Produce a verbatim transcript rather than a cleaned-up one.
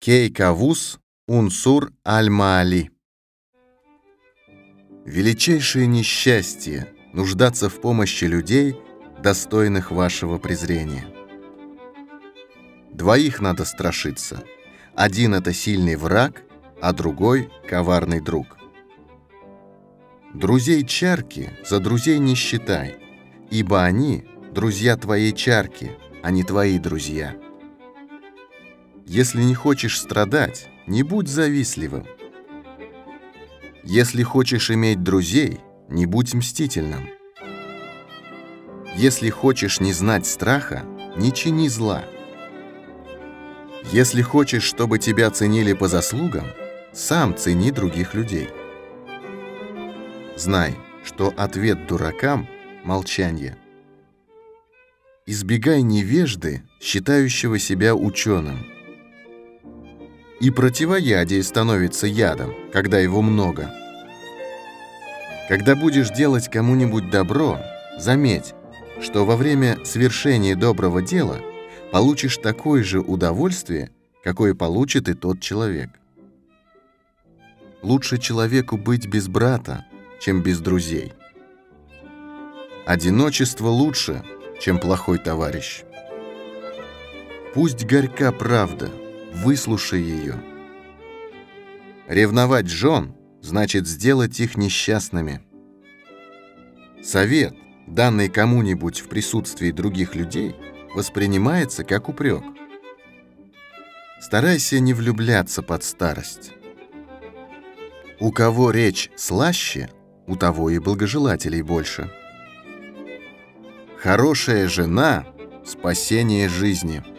Кей Кавус Унсур Аль-Маали. Величайшее несчастье — нуждаться в помощи людей, достойных вашего презрения. Двоих надо страшиться. Один — это сильный враг, а другой — коварный друг. Друзей чарки за друзей не считай, ибо они — друзья твоей чарки, а не твои друзья. Если не хочешь страдать, не будь завистливым. Если хочешь иметь друзей, не будь мстительным. Если хочешь не знать страха, не чини зла. Если хочешь, чтобы тебя ценили по заслугам, сам цени других людей. Знай, что ответ дуракам — молчанье. Избегай невежды, считающего себя ученым. И противоядие становится ядом, когда его много. Когда будешь делать кому-нибудь добро, заметь, что во время свершения доброго дела получишь такое же удовольствие, какое получит и тот человек. Лучше человеку быть без брата, чем без друзей. Одиночество лучше, чем плохой товарищ. Пусть горька правда, выслушай ее. Ревновать жен значит сделать их несчастными. Совет, данный кому-нибудь в присутствии других людей, воспринимается как упрек. Старайся не влюбляться под старость. У кого речь слаще, у того и благожелателей больше. Хорошая жена — спасение жизни.